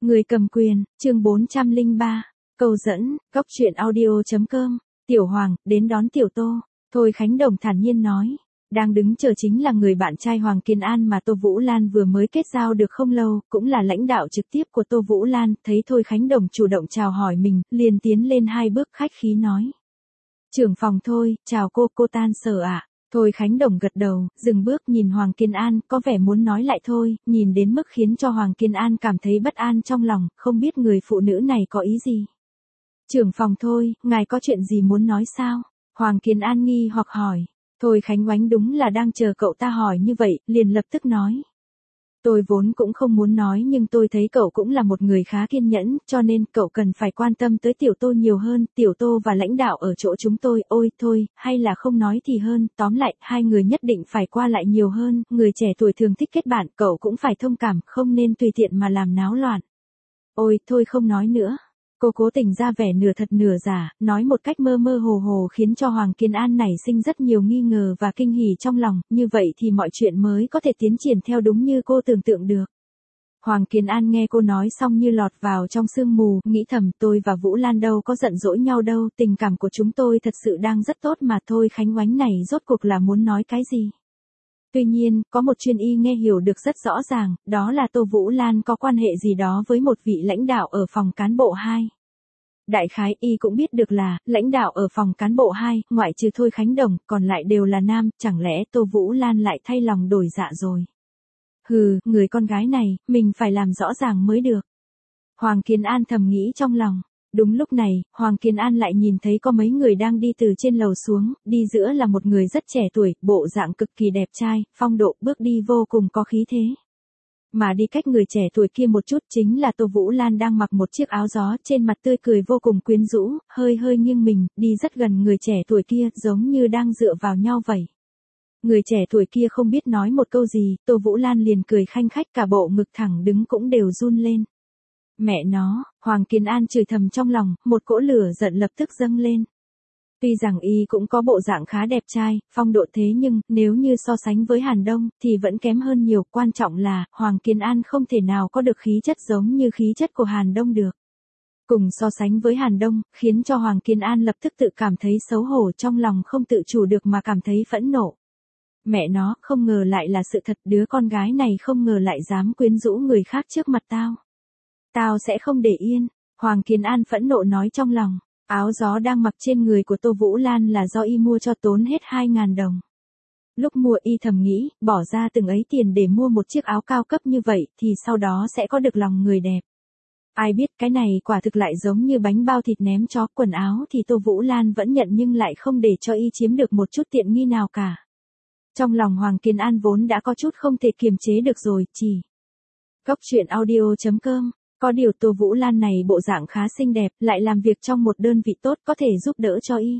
Người cầm quyền, chương 403, câu dẫn, góc truyện audio.com, Tiểu Hoàng, đến đón Tiểu Tô, Thôi Khánh Đồng thản nhiên nói. Đang đứng chờ chính là người bạn trai Hoàng Kiên An mà Tô Vũ Lan vừa mới kết giao được không lâu, cũng là lãnh đạo trực tiếp của Tô Vũ Lan, thấy Thôi Khánh Đồng chủ động chào hỏi mình, liền tiến lên 2 bước khách khí nói. Trưởng phòng Thôi, chào cô tan sở ạ. Thôi Khánh Đồng gật đầu, dừng bước nhìn Hoàng Kiên An, có vẻ muốn nói lại thôi, nhìn đến mức khiến cho Hoàng Kiên An cảm thấy bất an trong lòng, không biết người phụ nữ này có ý gì. Trưởng phòng Thôi, ngài có chuyện gì muốn nói sao? Hoàng Kiên An nghi hoặc hỏi. Thôi Khánh Oánh đúng là đang chờ cậu ta hỏi như vậy, liền lập tức nói. Tôi vốn cũng không muốn nói nhưng tôi thấy cậu cũng là một người khá kiên nhẫn, cho nên cậu cần phải quan tâm tới Tiểu Tô nhiều hơn, Tiểu Tô và lãnh đạo ở chỗ chúng tôi, ôi thôi, hay là không nói thì hơn, tóm lại, hai người nhất định phải qua lại nhiều hơn, người trẻ tuổi thường thích kết bạn, cậu cũng phải thông cảm, không nên tùy tiện mà làm náo loạn. Ôi, thôi không nói nữa. Cô cố tình ra vẻ nửa thật nửa giả, nói một cách mơ mơ hồ hồ khiến cho Hoàng Kiên An nảy sinh rất nhiều nghi ngờ và kinh hỉ trong lòng, như vậy thì mọi chuyện mới có thể tiến triển theo đúng như cô tưởng tượng được. Hoàng Kiên An nghe cô nói xong như lọt vào trong sương mù, nghĩ thầm tôi và Vũ Lan đâu có giận dỗi nhau đâu, tình cảm của chúng tôi thật sự đang rất tốt mà thôi Khánh Oánh này rốt cuộc là muốn nói cái gì. Tuy nhiên, có một chuyên y nghe hiểu được rất rõ ràng, đó là Tô Vũ Lan có quan hệ gì đó với một vị lãnh đạo ở phòng cán bộ 2. Đại khái y cũng biết được là, lãnh đạo ở phòng cán bộ 2, ngoại trừ Thôi Khánh Đồng, còn lại đều là nam, chẳng lẽ Tô Vũ Lan lại thay lòng đổi dạ rồi. Hừ, người con gái này, mình phải làm rõ ràng mới được. Hoàng Kiên An thầm nghĩ trong lòng. Đúng lúc này, Hoàng Kiên An lại nhìn thấy có mấy người đang đi từ trên lầu xuống, đi giữa là một người rất trẻ tuổi, bộ dạng cực kỳ đẹp trai, phong độ bước đi vô cùng có khí thế. Mà đi cách người trẻ tuổi kia một chút chính là Tô Vũ Lan đang mặc một chiếc áo gió, trên mặt tươi cười vô cùng quyến rũ, hơi nghiêng mình, đi rất gần người trẻ tuổi kia, giống như đang dựa vào nhau vậy. Người trẻ tuổi kia không biết nói một câu gì, Tô Vũ Lan liền cười khanh khách, cả bộ ngực thẳng đứng cũng đều run lên. Mẹ nó, Hoàng Kiên An chửi thầm trong lòng, một cỗ lửa giận lập tức dâng lên. Tuy rằng y cũng có bộ dạng khá đẹp trai, phong độ thế nhưng, nếu như so sánh với Hàn Đông, thì vẫn kém hơn nhiều, quan trọng là, Hoàng Kiên An không thể nào có được khí chất giống như khí chất của Hàn Đông được. Cùng so sánh với Hàn Đông, khiến cho Hoàng Kiên An lập tức tự cảm thấy xấu hổ trong lòng không tự chủ được mà cảm thấy phẫn nộ. Mẹ nó, không ngờ lại là sự thật, đứa con gái này không ngờ lại dám quyến rũ người khác trước mặt tao. Tao sẽ không để yên, Hoàng Kiên An phẫn nộ nói trong lòng. Áo gió đang mặc trên người của Tô Vũ Lan là do y mua cho tốn hết 2.000 đồng. Lúc mua y thầm nghĩ, bỏ ra từng ấy tiền để mua một chiếc áo cao cấp như vậy thì sau đó sẽ có được lòng người đẹp. Ai biết cái này quả thực lại giống như bánh bao thịt ném chó, quần áo thì Tô Vũ Lan vẫn nhận nhưng lại không để cho y chiếm được một chút tiện nghi nào cả. Trong lòng Hoàng Kiên An vốn đã có chút không thể kiềm chế được rồi, chỉ. Góc truyện audio.com. Có điều Tô Vũ Lan này bộ dạng khá xinh đẹp, lại làm việc trong một đơn vị tốt có thể giúp đỡ cho y.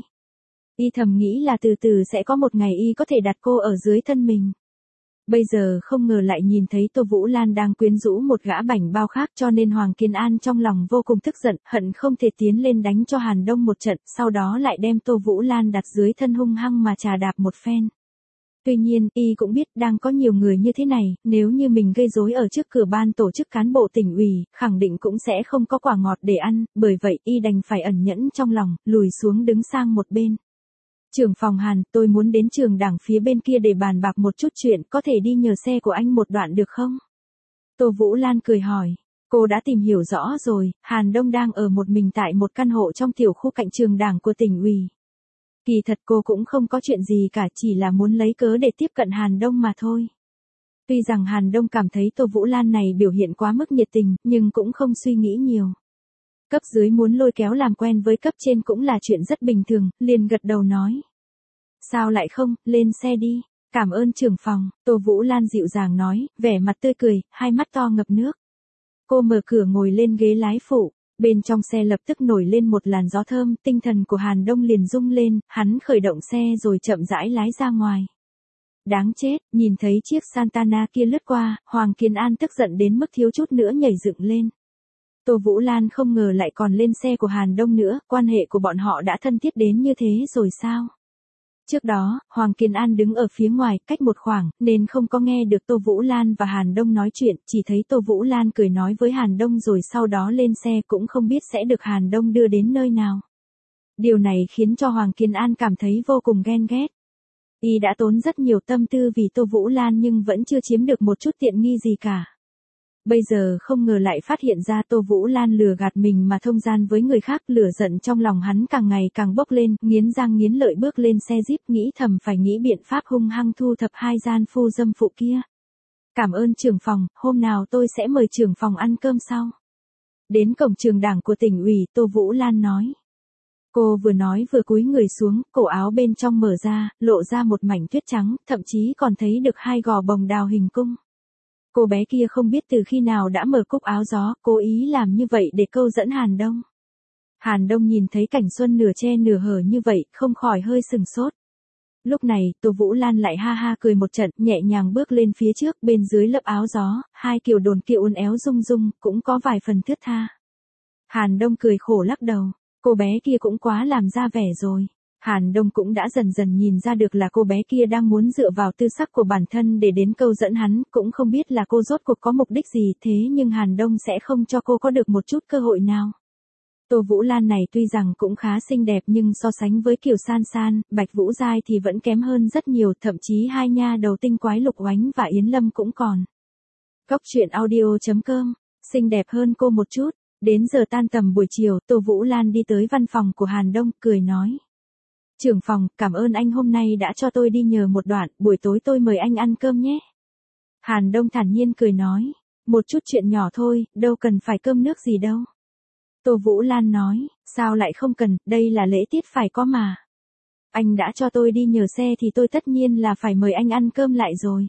Y thầm nghĩ là từ từ sẽ có một ngày y có thể đặt cô ở dưới thân mình. Bây giờ không ngờ lại nhìn thấy Tô Vũ Lan đang quyến rũ một gã bảnh bao khác, cho nên Hoàng Kiên An trong lòng vô cùng tức giận, hận không thể tiến lên đánh cho Hàn Đông một trận, sau đó lại đem Tô Vũ Lan đặt dưới thân hung hăng mà chà đạp một phen. Tuy nhiên, y cũng biết đang có nhiều người như thế này, nếu như mình gây rối ở trước cửa ban tổ chức cán bộ tỉnh ủy, khẳng định cũng sẽ không có quả ngọt để ăn, bởi vậy y đành phải ẩn nhẫn trong lòng, lùi xuống đứng sang một bên. Trưởng phòng Hàn, tôi muốn đến trường đảng phía bên kia để bàn bạc một chút chuyện, có thể đi nhờ xe của anh một đoạn được không? Tô Vũ Lan cười hỏi. Cô đã tìm hiểu rõ rồi, Hàn Đông đang ở một mình tại một căn hộ trong tiểu khu cạnh trường đảng của tỉnh ủy. Kỳ thật cô cũng không có chuyện gì cả, chỉ là muốn lấy cớ để tiếp cận Hàn Đông mà thôi. Tuy rằng Hàn Đông cảm thấy Tô Vũ Lan này biểu hiện quá mức nhiệt tình, nhưng cũng không suy nghĩ nhiều. Cấp dưới muốn lôi kéo làm quen với cấp trên cũng là chuyện rất bình thường, liền gật đầu nói. Sao lại không, lên xe đi, cảm ơn trưởng phòng, Tô Vũ Lan dịu dàng nói, vẻ mặt tươi cười, hai mắt to ngập nước. Cô mở cửa ngồi lên ghế lái phụ. Bên trong xe lập tức nổi lên một làn gió thơm, tinh thần của Hàn Đông liền rung lên, hắn khởi động xe rồi chậm rãi lái ra ngoài. Đáng chết, nhìn thấy chiếc Santana kia lướt qua, Hoàng Kiên An tức giận đến mức thiếu chút nữa nhảy dựng lên. Tô Vũ Lan không ngờ lại còn lên xe của Hàn Đông nữa, quan hệ của bọn họ đã thân thiết đến như thế rồi sao? Trước đó, Hoàng Kiên An đứng ở phía ngoài, cách một khoảng, nên không có nghe được Tô Vũ Lan và Hàn Đông nói chuyện, chỉ thấy Tô Vũ Lan cười nói với Hàn Đông rồi sau đó lên xe cũng không biết sẽ được Hàn Đông đưa đến nơi nào. Điều này khiến cho Hoàng Kiên An cảm thấy vô cùng ghen ghét. Y đã tốn rất nhiều tâm tư vì Tô Vũ Lan nhưng vẫn chưa chiếm được một chút tiện nghi gì cả. Bây giờ không ngờ lại phát hiện ra Tô Vũ Lan lừa gạt mình mà thông gian với người khác, lửa giận trong lòng hắn càng ngày càng bốc lên, nghiến răng nghiến lợi bước lên xe Jeep nghĩ thầm phải nghĩ biện pháp hung hăng thu thập hai gian phu dâm phụ kia. Cảm ơn trưởng phòng, hôm nào tôi sẽ mời trưởng phòng ăn cơm sau. Đến cổng trường đảng của tỉnh ủy, Tô Vũ Lan nói. Cô vừa nói vừa cúi người xuống, cổ áo bên trong mở ra, lộ ra một mảnh tuyết trắng, thậm chí còn thấy được hai gò bồng đào hình cung. Cô bé kia không biết từ khi nào đã mở cúc áo gió, cố ý làm như vậy để câu dẫn Hàn Đông. Hàn Đông nhìn thấy cảnh xuân nửa che nửa hở như vậy, không khỏi hơi sừng sốt. Lúc này, Tô Vũ Lan lại ha ha cười một trận, nhẹ nhàng bước lên phía trước, bên dưới lớp áo gió, hai kiểu đồn kiệu uốn éo rung rung, cũng có vài phần thướt tha. Hàn Đông cười khổ lắc đầu, cô bé kia cũng quá làm ra vẻ rồi. Hàn Đông cũng đã dần dần nhìn ra được là cô bé kia đang muốn dựa vào tư sắc của bản thân để đến câu dẫn hắn, cũng không biết là cô rốt cuộc có mục đích gì, thế nhưng Hàn Đông sẽ không cho cô có được một chút cơ hội nào. Tô Vũ Lan này tuy rằng cũng khá xinh đẹp nhưng so sánh với Kiều San San, Bạch Vũ Giai thì vẫn kém hơn rất nhiều, thậm chí hai nha đầu tinh quái Lục Oánh và Yến Lâm cũng còn. Cóc truyện audio.com, xinh đẹp hơn cô một chút. Đến giờ tan tầm buổi chiều, Tô Vũ Lan đi tới văn phòng của Hàn Đông, cười nói. Trưởng phòng, cảm ơn anh hôm nay đã cho tôi đi nhờ một đoạn, buổi tối tôi mời anh ăn cơm nhé. Hàn Đông thản nhiên cười nói, một chút chuyện nhỏ thôi, đâu cần phải cơm nước gì đâu. Tô Vũ Lan nói, sao lại không cần, đây là lễ tiết phải có mà. Anh đã cho tôi đi nhờ xe thì tôi tất nhiên là phải mời anh ăn cơm lại rồi.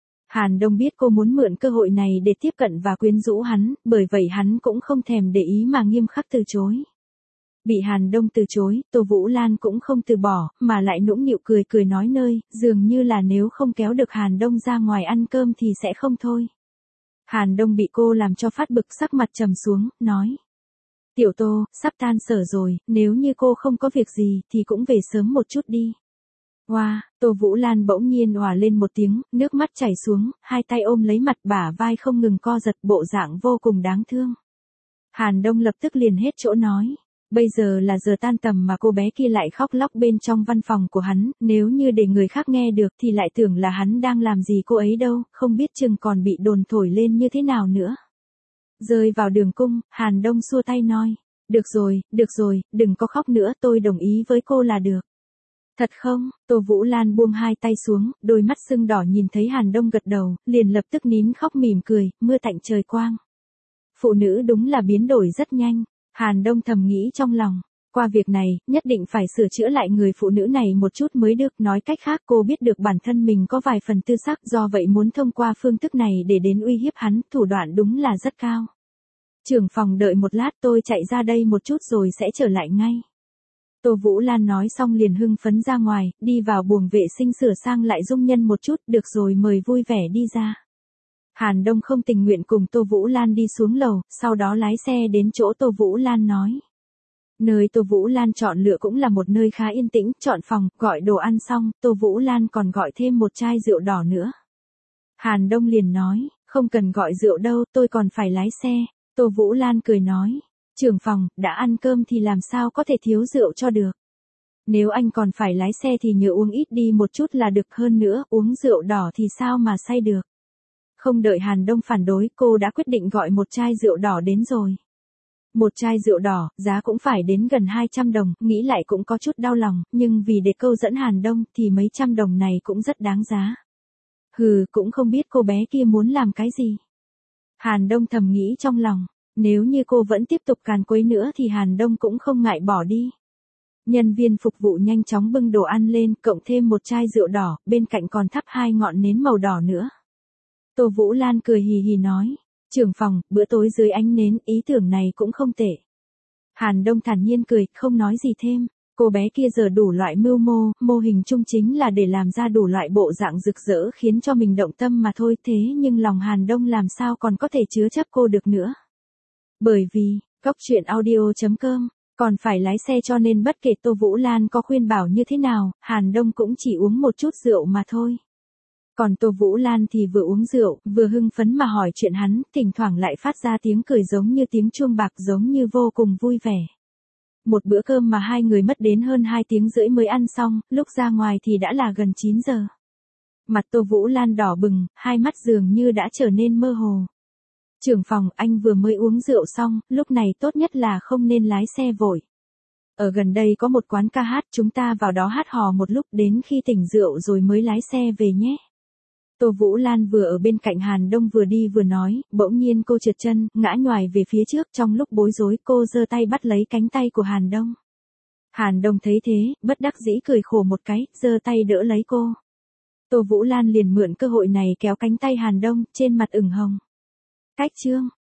Hàn Đông biết cô muốn mượn cơ hội này để tiếp cận và quyến rũ hắn, bởi vậy hắn cũng không thèm để ý mà nghiêm khắc từ chối. Bị Hàn Đông từ chối, Tô Vũ Lan cũng không từ bỏ, mà lại nũng nịu cười cười nói nơi, dường như là nếu không kéo được Hàn Đông ra ngoài ăn cơm thì sẽ không thôi. Hàn Đông bị cô làm cho phát bực, sắc mặt trầm xuống, nói. Tiểu Tô, sắp tan sở rồi, nếu như cô không có việc gì thì cũng về sớm một chút đi. Wow, Tô Vũ Lan bỗng nhiên òa lên một tiếng, nước mắt chảy xuống, hai tay ôm lấy mặt, bả vai không ngừng co giật, bộ dạng vô cùng đáng thương. Hàn Đông lập tức liền hết chỗ nói. Bây giờ là giờ tan tầm mà cô bé kia lại khóc lóc bên trong văn phòng của hắn, nếu như để người khác nghe được thì lại tưởng là hắn đang làm gì cô ấy đâu, không biết chừng còn bị đồn thổi lên như thế nào nữa. Rơi vào đường cung, Hàn Đông xua tay nói, được rồi, đừng có khóc nữa, tôi đồng ý với cô là được. Thật không? Tô Vũ Lan buông hai tay xuống, đôi mắt sưng đỏ nhìn thấy Hàn Đông gật đầu, liền lập tức nín khóc mỉm cười, mưa tạnh trời quang. Phụ nữ đúng là biến đổi rất nhanh. Hàn Đông thầm nghĩ trong lòng, qua việc này, nhất định phải sửa chữa lại người phụ nữ này một chút mới được, nói cách khác cô biết được bản thân mình có vài phần tư sắc, do vậy muốn thông qua phương thức này để đến uy hiếp hắn, thủ đoạn đúng là rất cao. Trưởng phòng đợi một lát, tôi chạy ra đây một chút rồi sẽ trở lại ngay. Tô Vũ Lan nói xong liền hưng phấn ra ngoài, đi vào buồng vệ sinh sửa sang lại dung nhân một chút, được rồi mời vui vẻ đi ra. Hàn Đông không tình nguyện cùng Tô Vũ Lan đi xuống lầu, sau đó lái xe đến chỗ Tô Vũ Lan nói. Nơi Tô Vũ Lan chọn lựa cũng là một nơi khá yên tĩnh, chọn phòng, gọi đồ ăn xong, Tô Vũ Lan còn gọi thêm một chai rượu đỏ nữa. Hàn Đông liền nói, không cần gọi rượu đâu, tôi còn phải lái xe. Tô Vũ Lan cười nói, trưởng phòng, đã ăn cơm thì làm sao có thể thiếu rượu cho được. Nếu anh còn phải lái xe thì nhớ uống ít đi một chút là được, hơn nữa, uống rượu đỏ thì sao mà say được. Không đợi Hàn Đông phản đối, cô đã quyết định gọi một chai rượu đỏ đến rồi. Một chai rượu đỏ, giá cũng phải đến gần 200 đồng, nghĩ lại cũng có chút đau lòng, nhưng vì để câu dẫn Hàn Đông thì mấy trăm đồng này cũng rất đáng giá. Hừ, cũng không biết cô bé kia muốn làm cái gì. Hàn Đông thầm nghĩ trong lòng, nếu như cô vẫn tiếp tục càn quấy nữa thì Hàn Đông cũng không ngại bỏ đi. Nhân viên phục vụ nhanh chóng bưng đồ ăn lên, cộng thêm một chai rượu đỏ, bên cạnh còn thắp 2 ngọn nến màu đỏ nữa. Tô Vũ Lan cười hì hì nói, trưởng phòng, bữa tối dưới ánh nến, ý tưởng này cũng không tệ. Hàn Đông thản nhiên cười, không nói gì thêm, cô bé kia giờ đủ loại mưu mô hình chung chính là để làm ra đủ loại bộ dạng rực rỡ khiến cho mình động tâm mà thôi, thế nhưng lòng Hàn Đông làm sao còn có thể chứa chấp cô được nữa. Bởi vì, cóc truyện audio.com Còn phải lái xe cho nên bất kể Tô Vũ Lan có khuyên bảo như thế nào, Hàn Đông cũng chỉ uống một chút rượu mà thôi. Còn Tô Vũ Lan thì vừa uống rượu, vừa hưng phấn mà hỏi chuyện hắn, thỉnh thoảng lại phát ra tiếng cười giống như tiếng chuông bạc giống như vô cùng vui vẻ. Một bữa cơm mà hai người mất đến hơn 2 tiếng rưỡi mới ăn xong, lúc ra ngoài thì đã là gần 9 giờ. Mặt Tô Vũ Lan đỏ bừng, hai mắt dường như đã trở nên mơ hồ. Trưởng phòng, anh vừa mới uống rượu xong, lúc này tốt nhất là không nên lái xe vội. Ở gần đây có một quán ca hát, chúng ta vào đó hát hò một lúc đến khi tỉnh rượu rồi mới lái xe về nhé. Tô Vũ Lan vừa ở bên cạnh Hàn Đông vừa đi vừa nói, bỗng nhiên cô trượt chân, ngã nhoài về phía trước, trong lúc bối rối cô giơ tay bắt lấy cánh tay của Hàn Đông. Hàn Đông thấy thế, bất đắc dĩ cười khổ một cái, giơ tay đỡ lấy cô. Tô Vũ Lan liền mượn cơ hội này kéo cánh tay Hàn Đông, trên mặt ửng hồng. Cách chương